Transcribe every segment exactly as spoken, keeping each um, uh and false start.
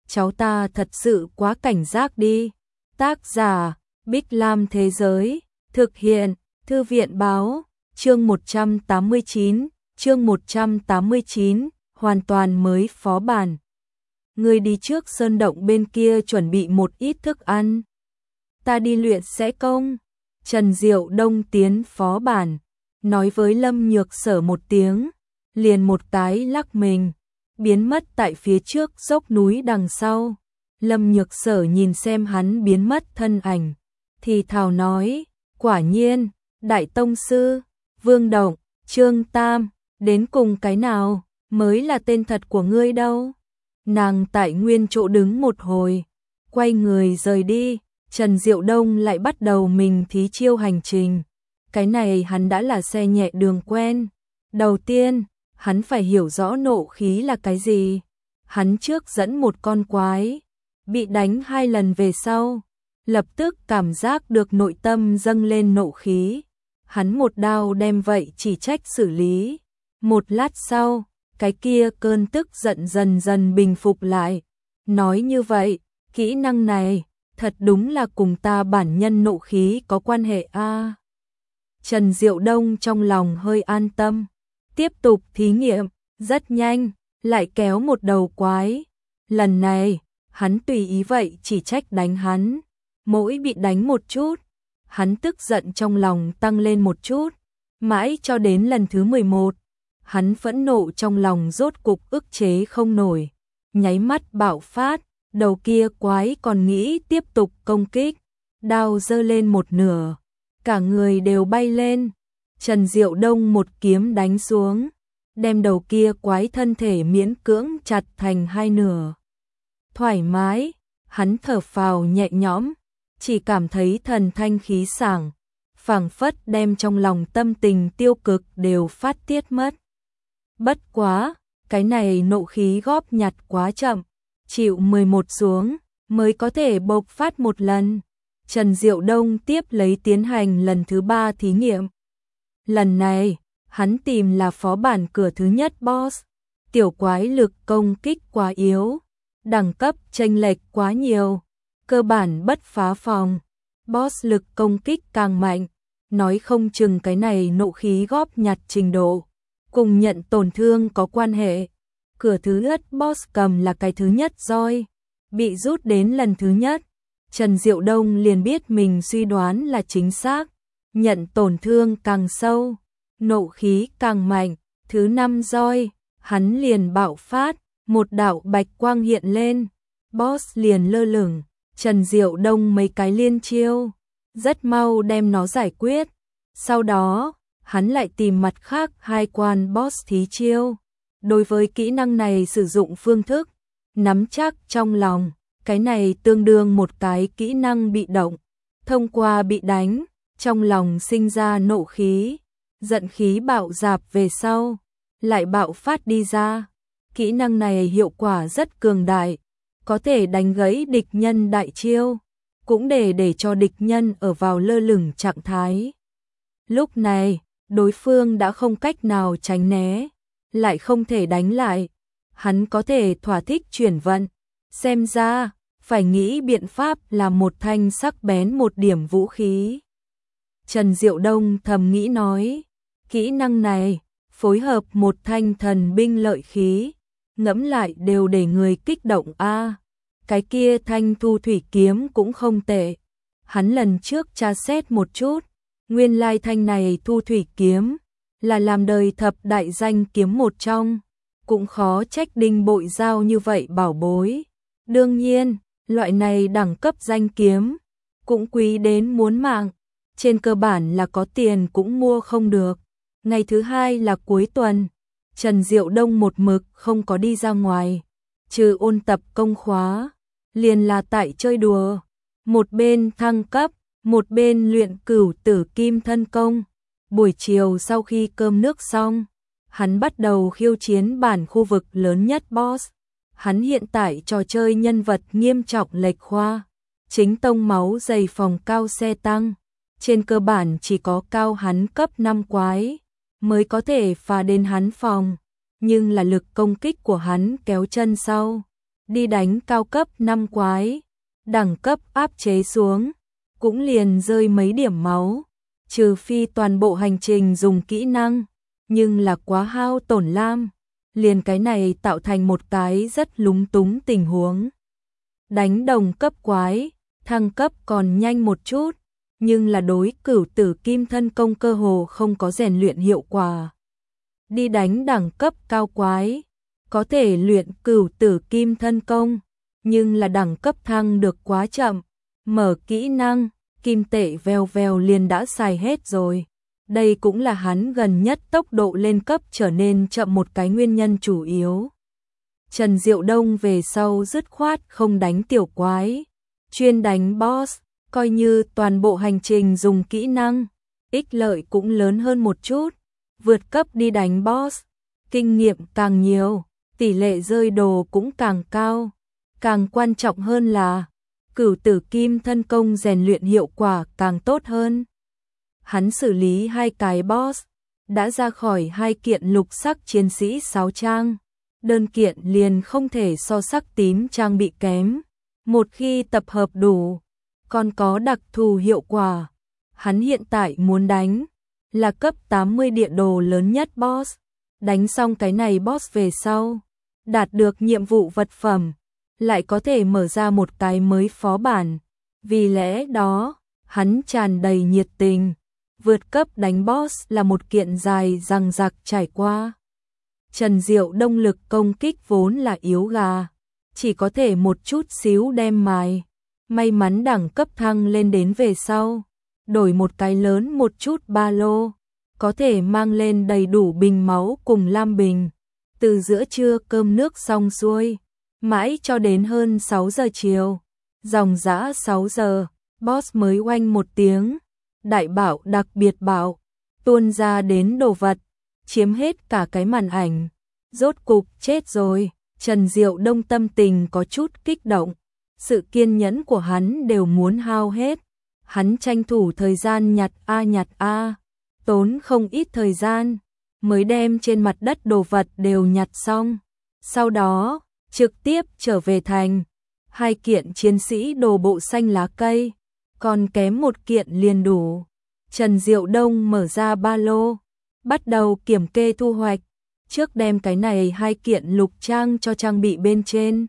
cháu ta thật sự quá cảnh giác đi. Tác giả, Bích Lam Thế Giới, thực hiện, Thư viện Báo, chương một trăm tám mươi chín, chương một trăm tám mươi chín, hoàn toàn mới phó bản. Người đi trước sơn động bên kia chuẩn bị một ít thức ăn. Ta đi luyện sẽ công. Trần Diệu Đông tiến phó bản, nói với Lâm Nhược Sở một tiếng, liền một cái lắc mình, biến mất tại phía trước dốc núi đằng sau. Lâm Nhược Sở nhìn xem hắn biến mất thân ảnh, thì thào nói, quả nhiên, Đại Tông Sư, Vương Động, Trương Tam, đến cùng cái nào mới là tên thật của ngươi đâu. Nàng tại nguyên chỗ đứng một hồi, quay người rời đi. Trần Diệu Đông lại bắt đầu mình thí chiêu hành trình. Cái này hắn đã là xe nhẹ đường quen. Đầu tiên, hắn phải hiểu rõ nộ khí là cái gì. Hắn trước dẫn một con quái, bị đánh hai lần về sau, lập tức cảm giác được nội tâm dâng lên nộ khí. Hắn một đao đem vậy chỉ trách xử lý. Một lát sau, cái kia cơn tức giận dần dần bình phục lại. Nói như vậy, kỹ năng này thật đúng là cùng ta bản nhân nộ khí có quan hệ a. À, Trần Diệu Đông trong lòng hơi an tâm, tiếp tục thí nghiệm, rất nhanh, lại kéo một đầu quái. Lần này, hắn tùy ý vậy chỉ trách đánh hắn, mỗi bị đánh một chút, hắn tức giận trong lòng tăng lên một chút, mãi cho đến lần thứ mười một, hắn phẫn nộ trong lòng rốt cục ức chế không nổi, nháy mắt bạo phát. Đầu kia quái còn nghĩ tiếp tục công kích, đao giơ lên một nửa, cả người đều bay lên. Trần Diệu Đông một kiếm đánh xuống, đem đầu kia quái thân thể miễn cưỡng chặt thành hai nửa. Thoải mái, hắn thở phào nhẹ nhõm, chỉ cảm thấy thần thanh khí sảng, phảng phất đem trong lòng tâm tình tiêu cực đều phát tiết mất. Bất quá, cái này nộ khí góp nhặt quá chậm. Chịu mười một xuống, mới có thể bộc phát một lần. Trần Diệu Đông tiếp lấy tiến hành lần thứ ba thí nghiệm. Lần này, hắn tìm là phó bản cửa thứ nhất boss. Tiểu quái lực công kích quá yếu, đẳng cấp chênh lệch quá nhiều, cơ bản bất phá phòng. Boss lực công kích càng mạnh, nói không chừng cái này nộ khí góp nhặt trình độ, cùng nhận tổn thương có quan hệ. Cửa thứ nhất boss cầm là cái thứ nhất roi, bị rút đến lần thứ nhất. Trần Diệu Đông liền biết mình suy đoán là chính xác, nhận tổn thương càng sâu, nộ khí càng mạnh. Thứ năm roi, hắn liền bạo phát, một đạo bạch quang hiện lên, boss liền lơ lửng. Trần Diệu Đông mấy cái liên chiêu, rất mau đem nó giải quyết. Sau đó, hắn lại tìm mặt khác hai quan boss thí chiêu. Đối với kỹ năng này sử dụng phương thức, nắm chắc trong lòng, cái này tương đương một cái kỹ năng bị động. Thông qua bị đánh, trong lòng sinh ra nộ khí, giận khí bạo dạp về sau, lại bạo phát đi ra. Kỹ năng này hiệu quả rất cường đại, có thể đánh gãy địch nhân đại chiêu, cũng để để cho địch nhân ở vào lơ lửng trạng thái. Lúc này, đối phương đã không cách nào tránh né, lại không thể đánh lại, hắn có thể thỏa thích chuyển vận. Xem ra, phải nghĩ biện pháp làm một thanh sắc bén một điểm vũ khí. Trần Diệu Đông thầm nghĩ nói, kỹ năng này, phối hợp một thanh thần binh lợi khí, ngẫm lại đều để người kích động a. À, cái kia thanh thu thủy kiếm cũng không tệ. Hắn lần trước tra xét một chút, nguyên lai thanh này thu thủy kiếm là làm đời thập đại danh kiếm một trong, cũng khó trách Đinh Bội giao như vậy bảo bối. Đương nhiên, loại này đẳng cấp danh kiếm, cũng quý đến muốn mạng, trên cơ bản là có tiền cũng mua không được. Ngày thứ hai là cuối tuần, Trần Diệu Đông một mực không có đi ra ngoài, trừ ôn tập công khóa, liền là tại chơi đùa, một bên thăng cấp, một bên luyện cửu tử kim thân công. Buổi chiều sau khi cơm nước xong, hắn bắt đầu khiêu chiến bản khu vực lớn nhất boss. Hắn hiện tại trò chơi nhân vật nghiêm trọng lệch khoa, chính tông máu dày phòng cao xe tăng. Trên cơ bản chỉ có cao hắn cấp năm quái mới có thể phá đến hắn phòng, nhưng là lực công kích của hắn kéo chân sau, đi đánh cao cấp năm quái, đẳng cấp áp chế xuống, cũng liền rơi mấy điểm máu, trừ phi toàn bộ hành trình dùng kỹ năng, nhưng là quá hao tổn lam, liền cái này tạo thành một cái rất lúng túng tình huống. Đánh đồng cấp quái, thăng cấp còn nhanh một chút, nhưng là đối cửu tử kim thân công cơ hồ không có rèn luyện hiệu quả. Đi đánh đẳng cấp cao quái, có thể luyện cửu tử kim thân công, nhưng là đẳng cấp thăng được quá chậm, mở kỹ năng, kim tệ vèo vèo liền đã xài hết rồi. Đây cũng là hắn gần nhất tốc độ lên cấp trở nên chậm một cái nguyên nhân chủ yếu. Trần Diệu Đông về sau dứt khoát không đánh tiểu quái, chuyên đánh boss, coi như toàn bộ hành trình dùng kỹ năng, ích lợi cũng lớn hơn một chút, vượt cấp đi đánh boss, kinh nghiệm càng nhiều, tỷ lệ rơi đồ cũng càng cao, càng quan trọng hơn là cửu tử kim thân công rèn luyện hiệu quả càng tốt hơn. Hắn xử lý hai cái boss, đã ra khỏi hai kiện lục sắc chiến sĩ sáu trang, đơn kiện liền không thể so sắc tím trang bị kém, một khi tập hợp đủ, còn có đặc thù hiệu quả. Hắn hiện tại muốn đánh là cấp tám mươi địa đồ lớn nhất boss, đánh xong cái này boss về sau, đạt được nhiệm vụ vật phẩm, lại có thể mở ra một cái mới phó bản, vì lẽ đó, hắn tràn đầy nhiệt tình. Vượt cấp đánh boss là một kiện dài dằng dặc trải qua. Trần Diệu Đông lực công kích vốn là yếu gà, chỉ có thể một chút xíu đem mài. May mắn đẳng cấp thăng lên đến về sau, đổi một cái lớn một chút ba lô, có thể mang lên đầy đủ bình máu cùng lam bình. Từ giữa trưa cơm nước xong xuôi, mãi cho đến hơn sáu giờ chiều, dòng dã sáu giờ, boss mới oanh một tiếng. Đại bảo đặc biệt bảo, tuôn ra đến đồ vật, chiếm hết cả cái màn ảnh. Rốt cục chết rồi, Trần Diệu Đông tâm tình có chút kích động, sự kiên nhẫn của hắn đều muốn hao hết. Hắn tranh thủ thời gian nhặt a nhặt a, tốn không ít thời gian, mới đem trên mặt đất đồ vật đều nhặt xong. Sau đó, trực tiếp trở về thành, hai kiện chiến sĩ đồ bộ xanh lá cây. Còn kém một kiện liền đủ. Trần Diệu Đông mở ra ba lô, bắt đầu kiểm kê thu hoạch, trước đem cái này hai kiện lục trang cho trang bị bên trên.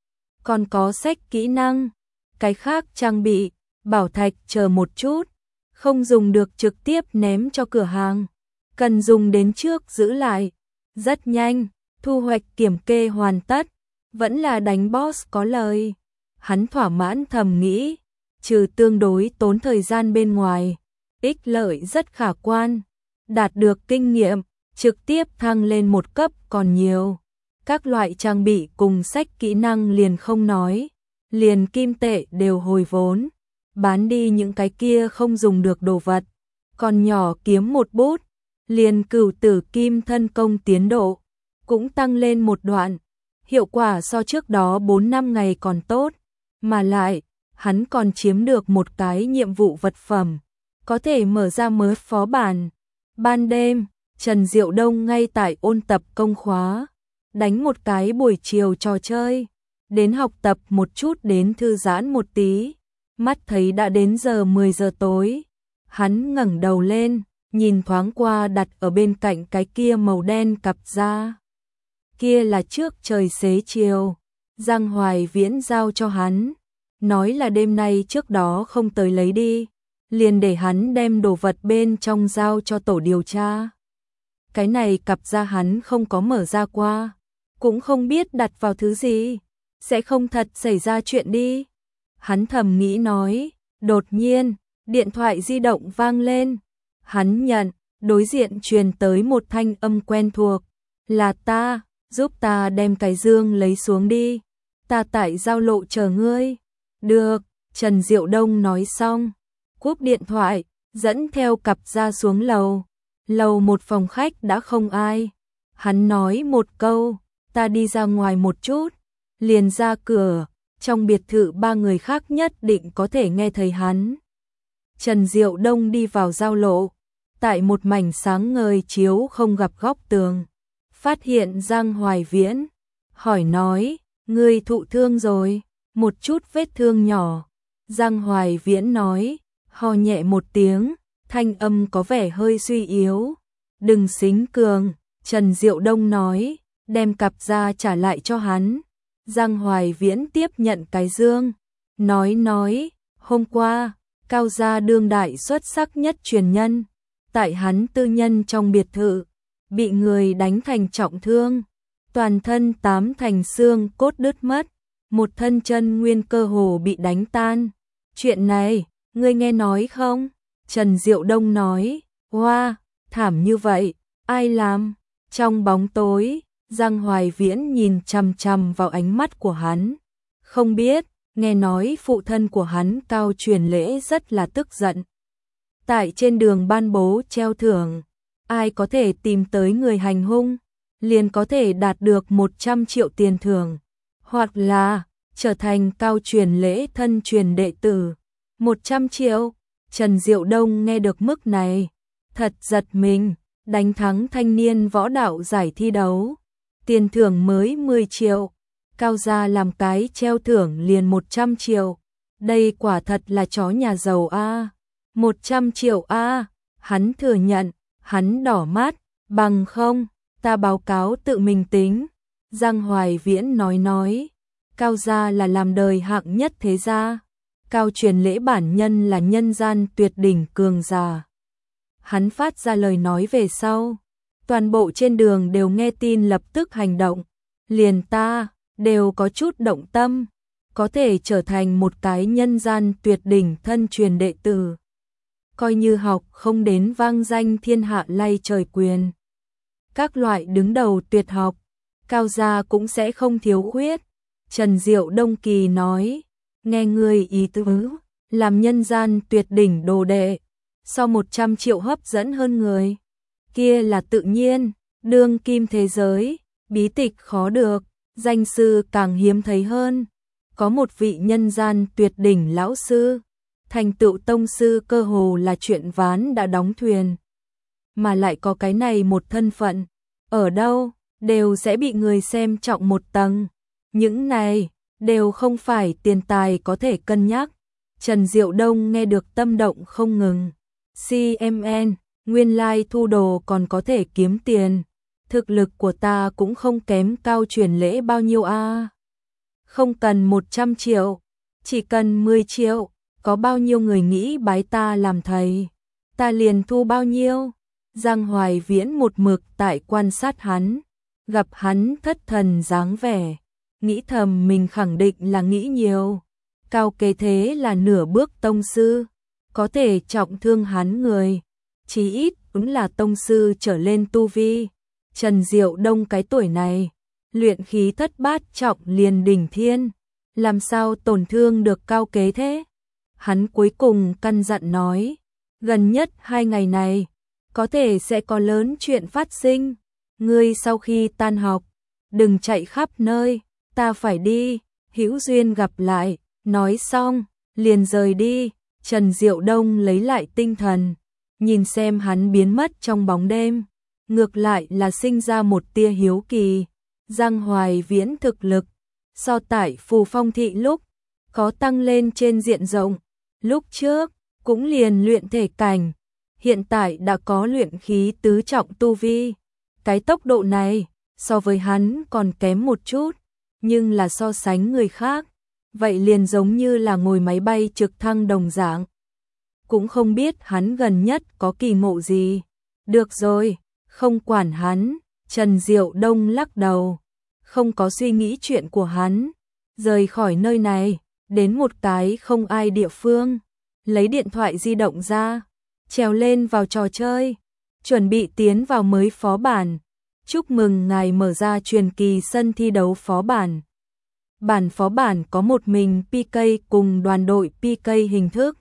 Còn có sách kỹ năng, cái khác trang bị, bảo thạch chờ một chút, không dùng được trực tiếp ném cho cửa hàng, cần dùng đến trước giữ lại. Rất nhanh, thu hoạch kiểm kê hoàn tất, vẫn là đánh boss có lời. Hắn thỏa mãn thầm nghĩ, trừ tương đối tốn thời gian bên ngoài, ích lợi rất khả quan, đạt được kinh nghiệm, trực tiếp thăng lên một cấp còn nhiều. Các loại trang bị cùng sách kỹ năng liền không nói, liền kim tệ đều hồi vốn, bán đi những cái kia không dùng được đồ vật, còn nhỏ kiếm một bút, liền cửu tử kim thân công tiến độ, cũng tăng lên một đoạn, hiệu quả so trước đó bốn năm ngày còn tốt, mà lại, hắn còn chiếm được một cái nhiệm vụ vật phẩm, có thể mở ra mới phó bản. Ban đêm, Trần Diệu Đông ngay tại ôn tập công khóa, đánh một cái buổi chiều trò chơi, đến học tập một chút đến thư giãn một tí, mắt thấy đã đến giờ mười giờ tối. Hắn ngẩng đầu lên, nhìn thoáng qua đặt ở bên cạnh cái kia màu đen cặp da. Kia là trước trời xế chiều, Giang Hoài Viễn giao cho hắn, nói là đêm nay trước đó không tới lấy đi, liền để hắn đem đồ vật bên trong giao cho tổ điều tra. Cái này cặp da hắn không có mở ra qua, cũng không biết đặt vào thứ gì, sẽ không thật xảy ra chuyện đi. Hắn thầm nghĩ nói, đột nhiên, điện thoại di động vang lên. Hắn nhận, đối diện truyền tới một thanh âm quen thuộc, là ta, giúp ta đem cái dương lấy xuống đi, ta tại giao lộ chờ ngươi. Được, Trần Diệu Đông nói xong, cúp điện thoại, dẫn theo cặp ra xuống lầu. Lầu một phòng khách đã không ai. Hắn nói một câu, ta đi ra ngoài một chút, liền ra cửa, trong biệt thự ba người khác nhất định có thể nghe thấy hắn. Trần Diệu Đông đi vào giao lộ, tại một mảnh sáng ngời chiếu không gặp góc tường, phát hiện Giang Hoài Viễn, hỏi nói, Ngươi thụ thương rồi, một chút vết thương nhỏ. Giang Hoài Viễn nói, ho nhẹ một tiếng, thanh âm có vẻ hơi suy yếu. Đừng xính cường, Trần Diệu Đông nói, đem cặp ra trả lại cho hắn. Giang Hoài Viễn tiếp nhận cái dương, nói nói, hôm qua, Cao gia đương đại xuất sắc nhất truyền nhân, tại hắn tư nhân trong biệt thự, bị người đánh thành trọng thương, toàn thân tám thành xương cốt đứt mất, một thân chân nguyên cơ hồ bị đánh tan. Chuyện này, ngươi nghe nói không? Trần Diệu Đông nói, hoa, thảm như vậy, ai làm? Trong bóng tối, Giang Hoài Viễn nhìn chằm chằm vào ánh mắt của hắn. Không biết, nghe nói phụ thân của hắn Cao Truyền Lễ rất là tức giận. Tại trên đường ban bố treo thưởng, ai có thể tìm tới người hành hung, liền có thể đạt được một trăm triệu tiền thưởng, hoặc là trở thành Cao Truyền Lễ thân truyền đệ tử. một trăm triệu, Trần Diệu Đông nghe được mức này, thật giật mình, đánh thắng thanh niên võ đạo giải thi đấu, tiền thưởng mới mười triệu, Cao gia làm cái treo thưởng liền một trăm triệu, đây quả thật là chó nhà giàu a. một trăm triệu a, hắn thừa nhận, hắn đỏ mắt, bằng không, ta báo cáo tự mình tính. Giang Hoài Viễn nói nói, Cao gia là làm đời hạng nhất thế gia, Cao Truyền Lễ bản nhân là nhân gian tuyệt đỉnh cường giả. Hắn phát ra lời nói về sau, toàn bộ trên đường đều nghe tin lập tức hành động, liền ta, đều có chút động tâm, có thể trở thành một cái nhân gian tuyệt đỉnh thân truyền đệ tử. Coi như học không đến vang danh thiên hạ lay trời quyền. Các loại đứng đầu tuyệt học, Cao gia cũng sẽ không thiếu khuyết. Trần Diệu Đông Kỳ nói, nghe người ý tứ, làm nhân gian tuyệt đỉnh đồ đệ, so một trăm triệu hấp dẫn hơn người. Kia là tự nhiên, đương kim thế giới, bí tịch khó được, danh sư càng hiếm thấy hơn. Có một vị nhân gian tuyệt đỉnh lão sư, thành tựu tông sư cơ hồ là chuyện ván đã đóng thuyền. Mà lại có cái này một thân phận, ở đâu, đều sẽ bị người xem trọng một tầng. Những này, đều không phải tiền tài có thể cân nhắc. Trần Diệu Đông nghe được tâm động không ngừng. xê em en, nguyên lai thu đồ còn có thể kiếm tiền. Thực lực của ta cũng không kém Cao Truyền Lễ bao nhiêu a. Không cần một trăm triệu, chỉ cần mười triệu, có bao nhiêu người nghĩ bái ta làm thầy, ta liền thu bao nhiêu. Giang Hoài Viễn một mực tại quan sát hắn, gặp hắn thất thần dáng vẻ, nghĩ thầm mình khẳng định là nghĩ nhiều. Cao kế thế là nửa bước tông sư, có thể trọng thương hắn người, chí ít cũng là tông sư trở lên tu vi. Trần Diệu Đông cái tuổi này, luyện khí thất bát trọng liền đỉnh thiên, làm sao tổn thương được Cao kế thế? Hắn cuối cùng căn dặn nói, gần nhất hai ngày này, có thể sẽ có lớn chuyện phát sinh. Ngươi sau khi tan học, đừng chạy khắp nơi, ta phải đi, hữu duyên gặp lại. Nói xong, liền rời đi. Trần Diệu Đông lấy lại tinh thần, nhìn xem hắn biến mất trong bóng đêm, ngược lại là sinh ra một tia hiếu kỳ. Giang Hoài Viễn thực lực, so tại Phù Phong thị lúc, có tăng lên trên diện rộng. Lúc trước, cũng liền luyện thể cảnh, hiện tại đã có luyện khí tứ trọng tu vi. Cái tốc độ này, so với hắn còn kém một chút, nhưng là so sánh người khác, vậy liền giống như là ngồi máy bay trực thăng đồng dạng. Cũng không biết hắn gần nhất có kỳ ngộ gì. Được rồi, không quản hắn. Trần Diệu Đông lắc đầu, không có suy nghĩ chuyện của hắn, rời khỏi nơi này, đến một cái không ai địa phương, lấy điện thoại di động ra, trèo lên vào trò chơi, chuẩn bị tiến vào mới phó bản. Chúc mừng ngài mở ra truyền kỳ sân thi đấu phó bản. Bản phó bản có một mình pê ca cùng đoàn đội pê ca hình thức.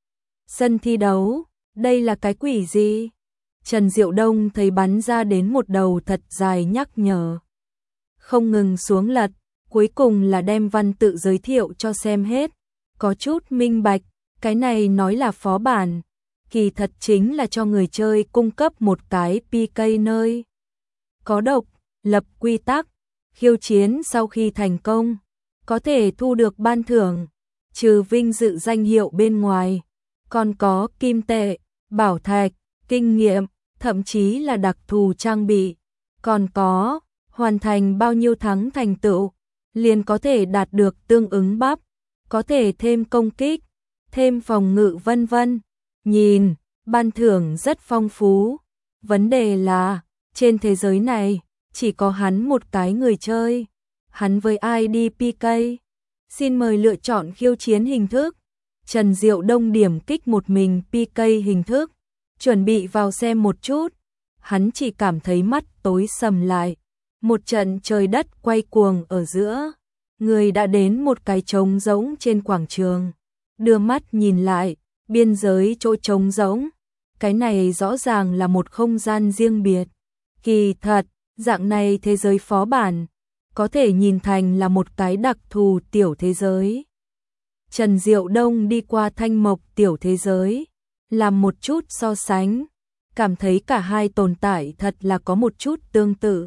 Sân thi đấu, đây là cái quỷ gì? Trần Diệu Đông thấy bắn ra đến một đầu thật dài nhắc nhở. Không ngừng xuống lật, cuối cùng là đem văn tự giới thiệu cho xem hết. Có chút minh bạch, cái này nói là phó bản, kỳ thật chính là cho người chơi cung cấp một cái pê ca nơi. Có độc, lập quy tắc, khiêu chiến sau khi thành công, có thể thu được ban thưởng, trừ vinh dự danh hiệu bên ngoài, còn có kim tệ, bảo thạch, kinh nghiệm, thậm chí là đặc thù trang bị, còn có hoàn thành bao nhiêu thắng thành tựu, liền có thể đạt được tương ứng bắp, có thể thêm công kích, thêm phòng ngự vân vân. Nhìn, ban thưởng rất phong phú. Vấn đề là, trên thế giới này, chỉ có hắn một cái người chơi. Hắn với ai đi pê ca? Xin mời lựa chọn khiêu chiến hình thức. Trần Diệu Đông điểm kích một mình pê ca hình thức, chuẩn bị vào xem một chút. Hắn chỉ cảm thấy mắt tối sầm lại. Một trận trời đất quay cuồng ở giữa. Người đã đến một cái trống rỗng trên quảng trường. Đưa mắt nhìn lại, biên giới chỗ trống rỗng. Cái này rõ ràng là một không gian riêng biệt. Kỳ thật, dạng này thế giới phó bản, có thể nhìn thành là một cái đặc thù tiểu thế giới. Trần Diệu Đông đi qua Thanh Mộc tiểu thế giới, làm một chút so sánh, cảm thấy cả hai tồn tại thật là có một chút tương tự.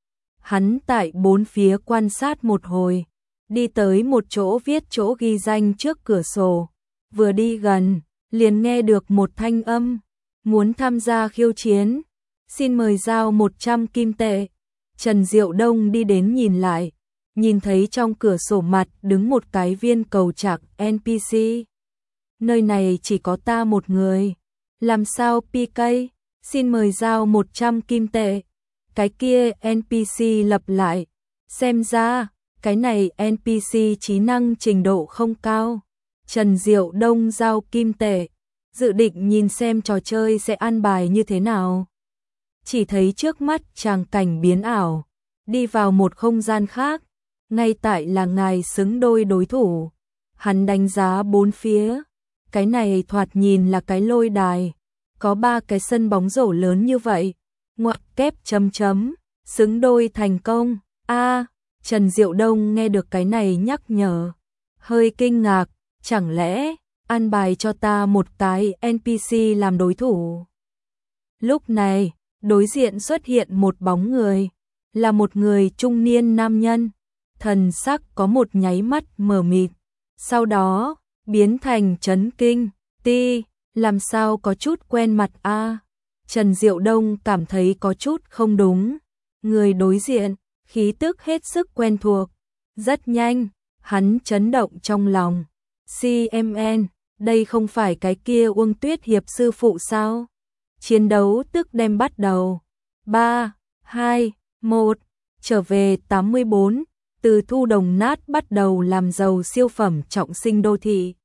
Hắn tại bốn phía quan sát một hồi, đi tới một chỗ viết chỗ ghi danh trước cửa sổ, vừa đi gần, liền nghe được một thanh âm, muốn tham gia khiêu chiến, xin mời giao một trăm kim tệ. Trần Diệu Đông đi đến nhìn lại, nhìn thấy trong cửa sổ mặt đứng một cái viên cầu trạc en pê xê. Nơi này chỉ có ta một người, làm sao pê ca, xin mời giao một trăm kim tệ. Cái kia en pê xê lặp lại, xem ra, cái này en pê xê trí năng trình độ không cao. Trần Diệu Đông giao kim tệ, dự định nhìn xem trò chơi sẽ an bài như thế nào. Chỉ thấy trước mắt tràng cảnh biến ảo, đi vào một không gian khác, ngay tại là ngài xứng đôi đối thủ. Hắn đánh giá bốn phía, cái này thoạt nhìn là cái lôi đài, có ba cái sân bóng rổ lớn như vậy, ngoặc kép chấm chấm, xứng đôi thành công. A, Trần Diệu Đông nghe được cái này nhắc nhở, hơi kinh ngạc, chẳng lẽ an bài cho ta một cái en pê xê làm đối thủ. Lúc này, đối diện xuất hiện một bóng người, là một người trung niên nam nhân, thần sắc có một nháy mắt mờ mịt, sau đó biến thành chấn kinh, ti, làm sao có chút quen mặt a. Trần Diệu Đông cảm thấy có chút không đúng, người đối diện, khí tức hết sức quen thuộc, rất nhanh, hắn chấn động trong lòng, xê em en, đây không phải cái kia Uông Tuyết Hiệp sư phụ sao? Chiến đấu tức đem bắt đầu. ba, hai, một, trở về tám mươi bốn, từ thu đồng nát bắt đầu làm giàu siêu phẩm trọng sinh đô thị.